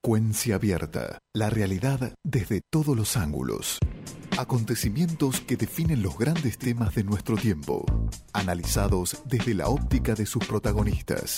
Frecuencia abierta. La realidad desde todos los ángulos. Acontecimientos que definen los grandes temas de nuestro tiempo, analizados desde la óptica de sus protagonistas.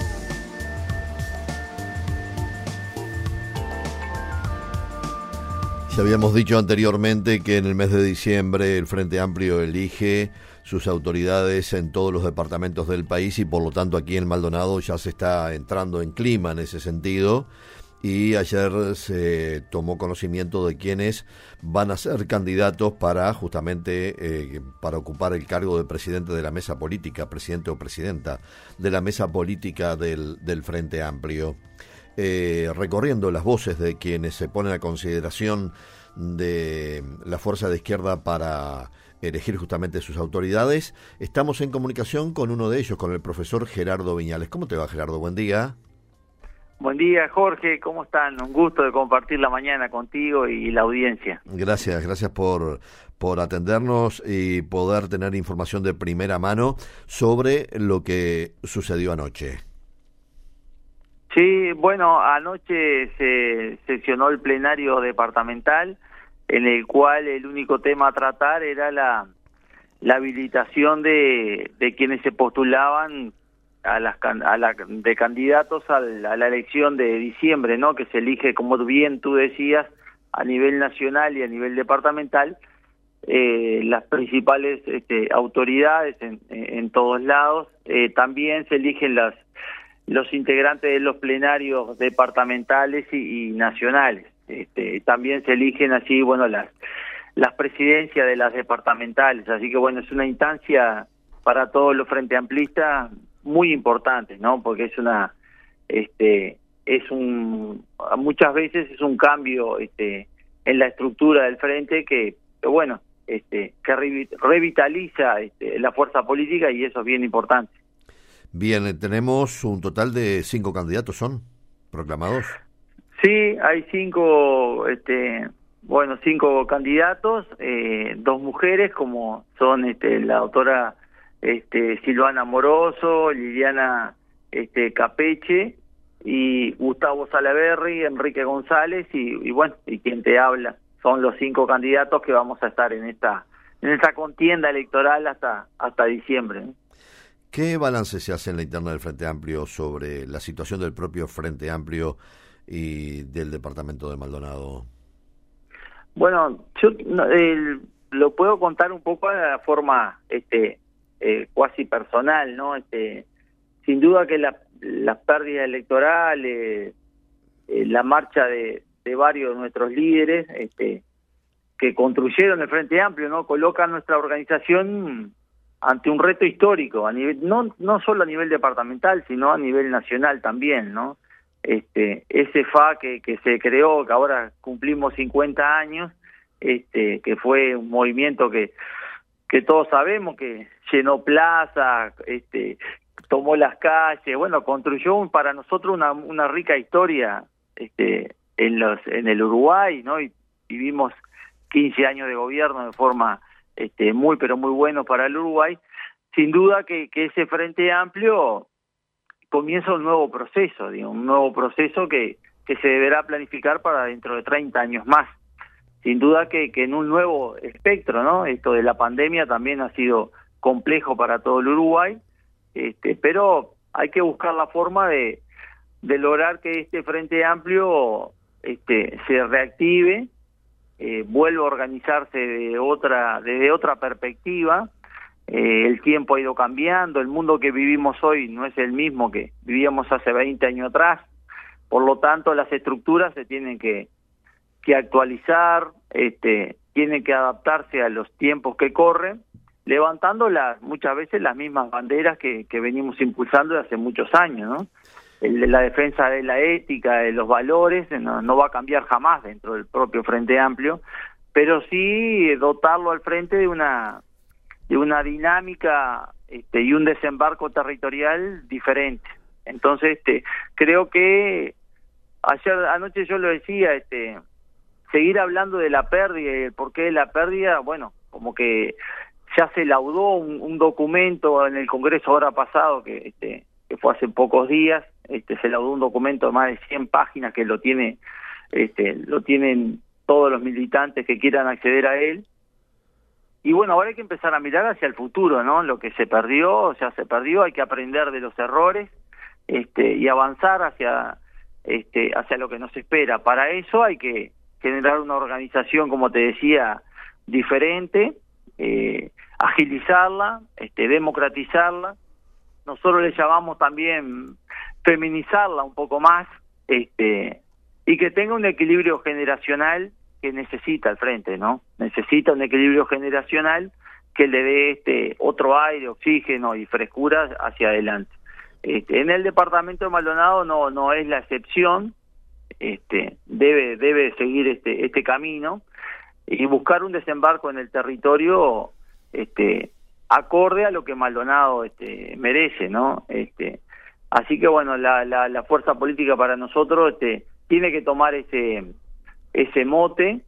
Ya habíamos dicho anteriormente que en el mes de diciembre el Frente Amplio elige sus autoridades en todos los departamentos del país y por lo tanto aquí en Maldonado ya se está entrando en clima en ese sentido. Y ayer se tomó conocimiento de quiénes van a ser candidatos para justamente para ocupar el cargo de presidente de la mesa política, presidente o presidenta de la mesa política del Frente Amplio. Recorriendo las voces de quienes se ponen a consideración de la fuerza de izquierda para elegir justamente sus autoridades, estamos en comunicación con uno de ellos, con el profesor Gerardo Viñales. ¿Cómo te va, Gerardo? Buen día. Buen día, Jorge, ¿cómo están? Un gusto de compartir la mañana contigo y la audiencia. Gracias por atendernos y poder tener información de primera mano sobre lo que sucedió anoche. Sí, bueno, anoche se sesionó el plenario departamental, en el cual el único tema a tratar era la habilitación de quienes se postulaban de candidatos a la elección de diciembre, ¿no? Que se elige, como bien tú decías, a nivel nacional y a nivel departamental, las principales autoridades en todos lados. También se eligen los integrantes de los plenarios departamentales y nacionales. También se eligen así, bueno, las presidencias de las departamentales. Así que bueno, es una instancia para todos los frente amplistas muy importante, ¿no? Porque muchas veces es un cambio en la estructura del frente que bueno, que revitaliza la fuerza política, y eso es bien importante. Bien, tenemos un total de 5 candidatos, ¿son proclamados? Sí, hay 5 candidatos, 2 mujeres, como son la doctora Silvana Moroso, Liliana Capeche y Gustavo Salaverry, Enrique González y bueno, y quien te habla. Son los 5 candidatos que vamos a estar en esta contienda electoral hasta diciembre, ¿no? ¿Qué balance se hace en la interna del Frente Amplio sobre la situación del propio Frente Amplio y del departamento de Maldonado? Bueno, yo lo puedo contar un poco de la forma cuasi personal, ¿no? Sin duda que las pérdidas electorales, la marcha de varios de nuestros líderes que construyeron el Frente Amplio, ¿no? Colocan nuestra organización ante un reto histórico a nivel no solo a nivel departamental, sino a nivel nacional también, ¿no? Ese FA que se creó, que ahora cumplimos 50 años, que fue un movimiento que todos sabemos que llenó plaza, tomó las calles, bueno, construyó para nosotros una rica historia en el Uruguay, ¿no? Y vivimos 15 años de gobierno de forma muy pero muy bueno para el Uruguay. Sin duda que ese Frente Amplio comienza un nuevo proceso, un nuevo proceso que se deberá planificar para dentro de 30 años más. Sin duda que en un nuevo espectro, ¿no? Esto de la pandemia también ha sido complejo para todo el Uruguay, pero hay que buscar la forma de lograr que este Frente Amplio se reactive, vuelva a organizarse desde otra perspectiva. El tiempo ha ido cambiando, el mundo que vivimos hoy no es el mismo que vivíamos hace 20 años atrás, por lo tanto las estructuras se tienen que actualizar, tienen que adaptarse a los tiempos que corren, levantando muchas veces las mismas banderas que venimos impulsando desde hace muchos años, ¿no? La defensa de la ética, de los valores, no va a cambiar jamás dentro del propio Frente Amplio, pero sí dotarlo al frente de una dinámica y un desembarco territorial diferente. Entonces, creo que anoche yo lo decía, seguir hablando de la pérdida y el porqué de la pérdida, bueno, como que ya se laudó un documento en el Congreso ahora pasado, que fue hace pocos días, se laudó un documento de más de 100 páginas que lo tienen todos los militantes que quieran acceder a él. Y bueno, ahora hay que empezar a mirar hacia el futuro, ¿no? Lo que se perdió, se perdió, hay que aprender de los errores, y avanzar hacia lo que nos espera. Para eso hay que generar una organización, como te decía, diferente, agilizarla, democratizarla. Nosotros le llamamos también feminizarla un poco más, y que tenga un equilibrio generacional que necesita el frente, ¿no? Necesita un equilibrio generacional que le dé otro aire, oxígeno y frescura hacia adelante. En el departamento de Maldonado no es la excepción, debe seguir este camino y buscar un desembarco en el territorio acorde a lo que Maldonado merece, ¿no? Así que bueno, la fuerza política para nosotros tiene que tomar ese mote,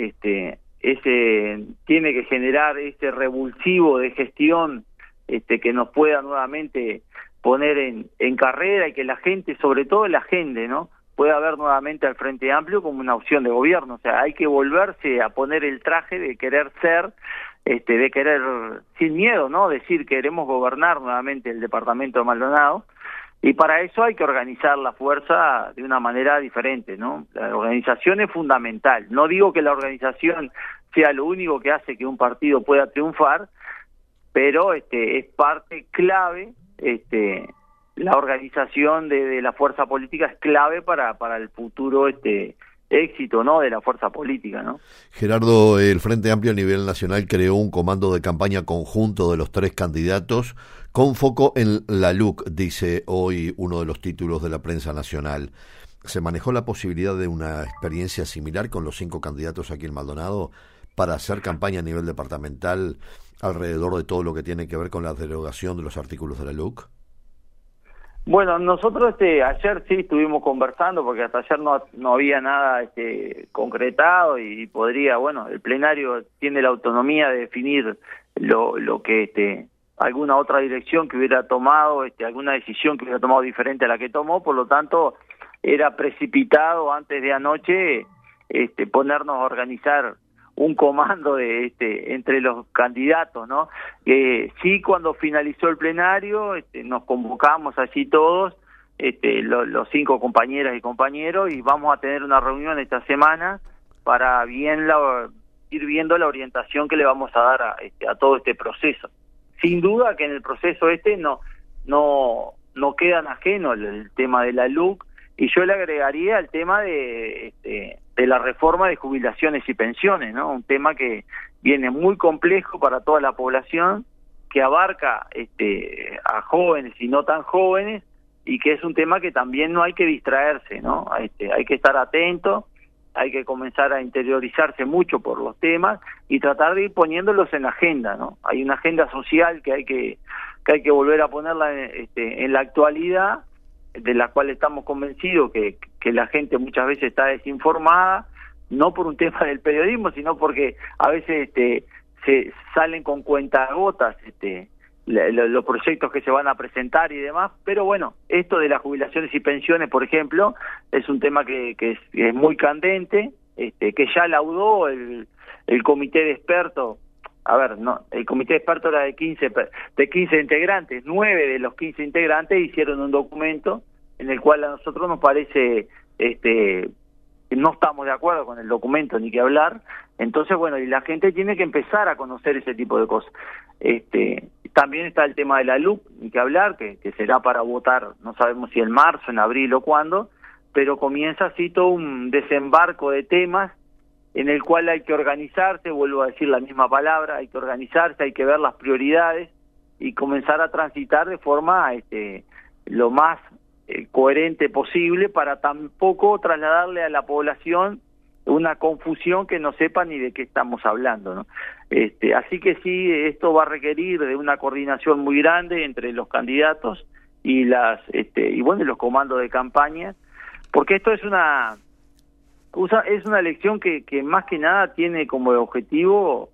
tiene que generar ese revulsivo de gestión que nos pueda nuevamente poner en carrera y que la gente, sobre todo la gente, ¿no?, pueda ver nuevamente al Frente Amplio como una opción de gobierno. O sea, hay que volverse a poner el traje de querer ser, de querer sin miedo, ¿no?, decir queremos gobernar nuevamente el departamento de Maldonado. Y para eso hay que organizar la fuerza de una manera diferente, ¿no? La organización es fundamental. No digo que la organización sea lo único que hace que un partido pueda triunfar, pero es parte clave, la organización de la fuerza política es clave para el futuro éxito, ¿no?, de la fuerza política, ¿no? Gerardo, el Frente Amplio a nivel nacional creó un comando de campaña conjunto de los 3 candidatos con foco en la LUC, dice hoy uno de los títulos de la prensa nacional. ¿Se manejó la posibilidad de una experiencia similar con los 5 candidatos aquí en Maldonado para hacer campaña a nivel departamental alrededor de todo lo que tiene que ver con la derogación de los artículos de la LUC? Bueno, nosotros ayer sí estuvimos conversando, porque hasta ayer no había nada concretado y podría, bueno, el plenario tiene la autonomía de definir lo que alguna otra dirección que hubiera tomado, alguna decisión que hubiera tomado diferente a la que tomó. Por lo tanto, era precipitado antes de anoche ponernos a organizar un comando entre los candidatos, ¿no? Sí, cuando finalizó el plenario, nos convocamos allí todos, los 5 compañeras y compañeros, y vamos a tener una reunión esta semana para ir viendo la orientación que le vamos a dar a todo este proceso. Sin duda que en el proceso no quedan ajeno el tema de la LUC, y yo le agregaría el tema de la reforma de jubilaciones y pensiones, ¿no? Un tema que viene muy complejo para toda la población, que abarca a jóvenes y no tan jóvenes, y que es un tema que también no hay que distraerse, ¿no? Hay que estar atento, hay que comenzar a interiorizarse mucho por los temas y tratar de ir poniéndolos en agenda, ¿no? Hay una agenda social que hay que volver a ponerla en la actualidad, de la cual estamos convencidos que la gente muchas veces está desinformada, no por un tema del periodismo, sino porque a veces se salen con cuentagotas los proyectos que se van a presentar y demás. Pero bueno, esto de las jubilaciones y pensiones, por ejemplo, es un tema que es muy candente, que ya laudó el comité de expertos. A ver, no, el comité de expertos era de 15 integrantes, 9 de los 15 integrantes hicieron un documento en el cual a nosotros nos parece no estamos de acuerdo con el documento, ni que hablar. Entonces, bueno, y la gente tiene que empezar a conocer ese tipo de cosas. También está el tema de la LUC, ni que hablar, que será para votar, no sabemos si en marzo, en abril o cuándo, pero comienza así todo un desembarco de temas en el cual hay que organizarse, vuelvo a decir la misma palabra, hay que organizarse, hay que ver las prioridades y comenzar a transitar de forma lo más coherente posible, para tampoco trasladarle a la población una confusión que no sepa ni de qué estamos hablando, ¿no? Así que sí, esto va a requerir de una coordinación muy grande entre los candidatos y los comandos de campaña, porque esto es una elección que más que nada tiene como objetivo,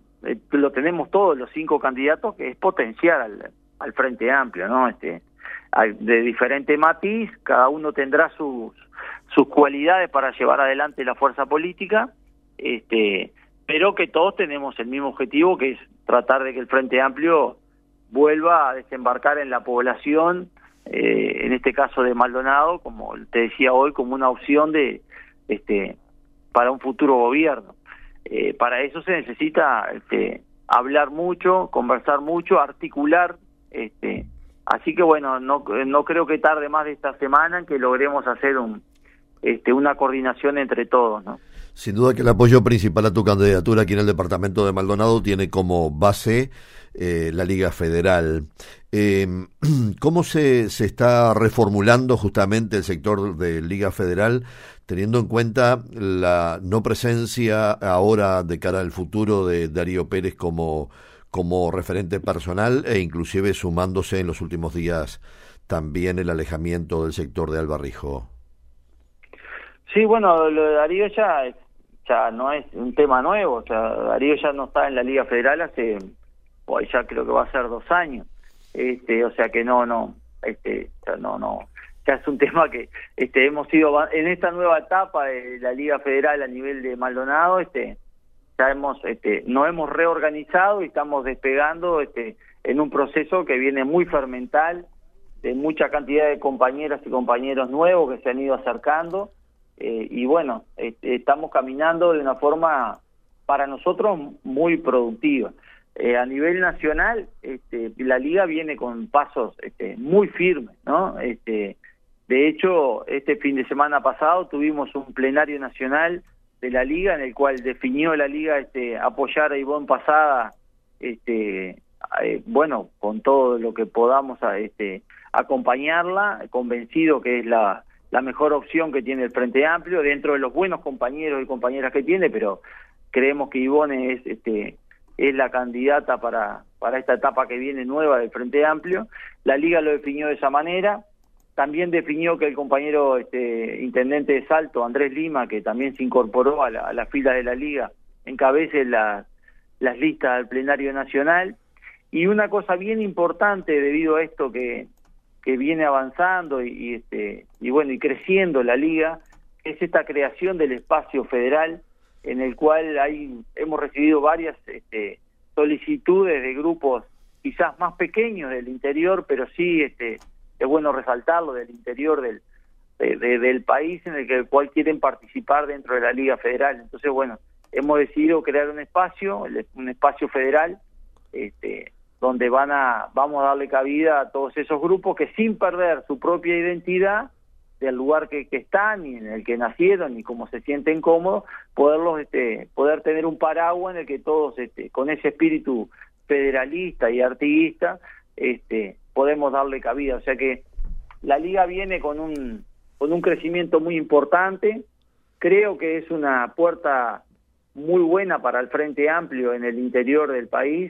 lo tenemos todos los 5 candidatos, que es potenciar al Frente Amplio, ¿no? de diferente matiz, cada uno tendrá sus cualidades para llevar adelante la fuerza política, pero que todos tenemos el mismo objetivo, que es tratar de que el Frente Amplio vuelva a desembarcar en la población, en este caso de Maldonado, como te decía hoy, como una opción de para un futuro gobierno. Para eso se necesita hablar mucho, conversar mucho, articular, así que bueno, no creo que tarde más de esta semana en que logremos hacer una coordinación entre todos, ¿no? Sin duda que el apoyo principal a tu candidatura aquí en el departamento de Maldonado tiene como base la Liga Federal. ¿Cómo se está reformulando justamente el sector de Liga Federal, teniendo en cuenta la no presencia ahora de cara al futuro de Darío Pérez como referente personal e inclusive sumándose en los últimos días también el alejamiento del sector de Albarrijo? Sí, bueno, lo de Darío ya no es un tema nuevo, o sea, Darío ya no está en la Liga Federal hace, ya creo que va a ser 2 años, o sea que ya es un tema que hemos ido en esta nueva etapa de la Liga Federal a nivel de Maldonado, ya nos hemos reorganizado y estamos despegando en un proceso que viene muy fermental, de mucha cantidad de compañeras y compañeros nuevos que se han ido acercando. Y bueno, estamos caminando de una forma para nosotros muy productiva. A nivel nacional, la Liga viene con pasos muy firmes, ¿no? De hecho, este fin de semana pasado tuvimos un plenario nacional de la Liga en el cual definió la Liga apoyar a Ivonne Pasada, bueno, con todo lo que podamos acompañarla, convencido que es la mejor opción que tiene el Frente Amplio, dentro de los buenos compañeros y compañeras que tiene, pero creemos que Ivonne es la candidata para esta etapa que viene nueva del Frente Amplio. La Liga lo definió de esa manera. También definió que el compañero intendente de Salto, Andrés Lima, que también se incorporó a la fila de la Liga, encabece las listas del plenario nacional. Y una cosa bien importante debido a esto que viene avanzando y bueno, y creciendo la Liga, es esta creación del espacio federal, en el cual hemos recibido varias solicitudes de grupos quizás más pequeños del interior, pero sí es bueno resaltarlo, del interior del país, en el cual quieren participar dentro de la Liga Federal. Entonces, bueno, hemos decidido crear un espacio federal, donde vamos a darle cabida a todos esos grupos que, sin perder su propia identidad del lugar que están y en el que nacieron y cómo se sienten cómodos, poder tener un paraguas en el que todos con ese espíritu federalista y artiguista podemos darle cabida. O sea que la Liga viene con un crecimiento muy importante. Creo que es una puerta muy buena para el Frente Amplio en el interior del país.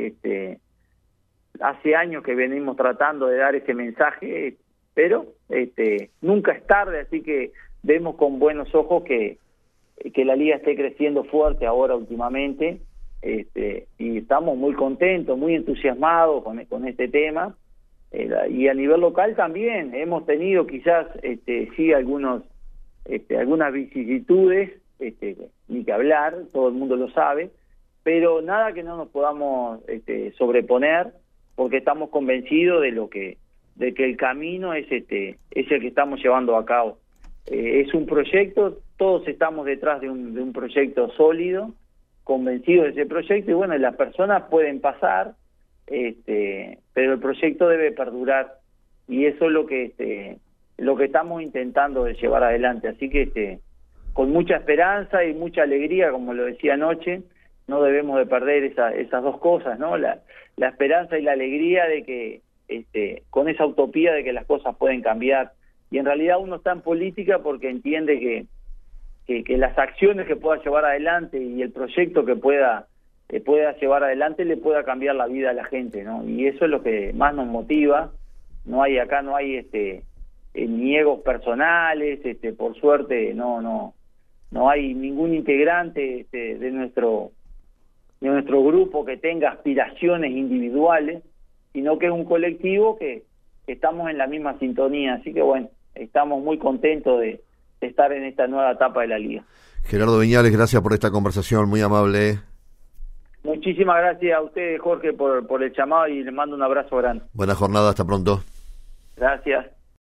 Hace años que venimos tratando de dar ese mensaje, pero nunca es tarde, así que vemos con buenos ojos que la Liga esté creciendo fuerte ahora últimamente, y estamos muy contentos, muy entusiasmados con este tema. Y a nivel local también hemos tenido quizás sí algunas vicisitudes, ni que hablar, todo el mundo lo sabe, pero nada que no nos podamos sobreponer, porque estamos convencidos de que el camino es el que estamos llevando a cabo. Es un proyecto, todos estamos detrás de un proyecto sólido, convencidos de ese proyecto, y bueno, las personas pueden pasar, pero el proyecto debe perdurar, y eso es lo que estamos intentando de llevar adelante. Así que con mucha esperanza y mucha alegría, como lo decía anoche, no debemos de perder esas dos cosas, ¿no? La esperanza y la alegría de que con esa utopía de que las cosas pueden cambiar. Y en realidad uno está en política porque entiende que las acciones que pueda llevar adelante y el proyecto que pueda llevar adelante le pueda cambiar la vida a la gente, ¿no? Y eso es lo que más nos motiva. No hay ni egos personales, por suerte no hay ningún integrante de nuestro grupo que tenga aspiraciones individuales, sino que es un colectivo que estamos en la misma sintonía, así que bueno, estamos muy contentos de estar en esta nueva etapa de la liga. Gerardo Viñales, gracias por esta conversación, muy amable. Muchísimas gracias a ustedes, Jorge, por el llamado, y les mando un abrazo grande. Buena jornada, hasta pronto. Gracias.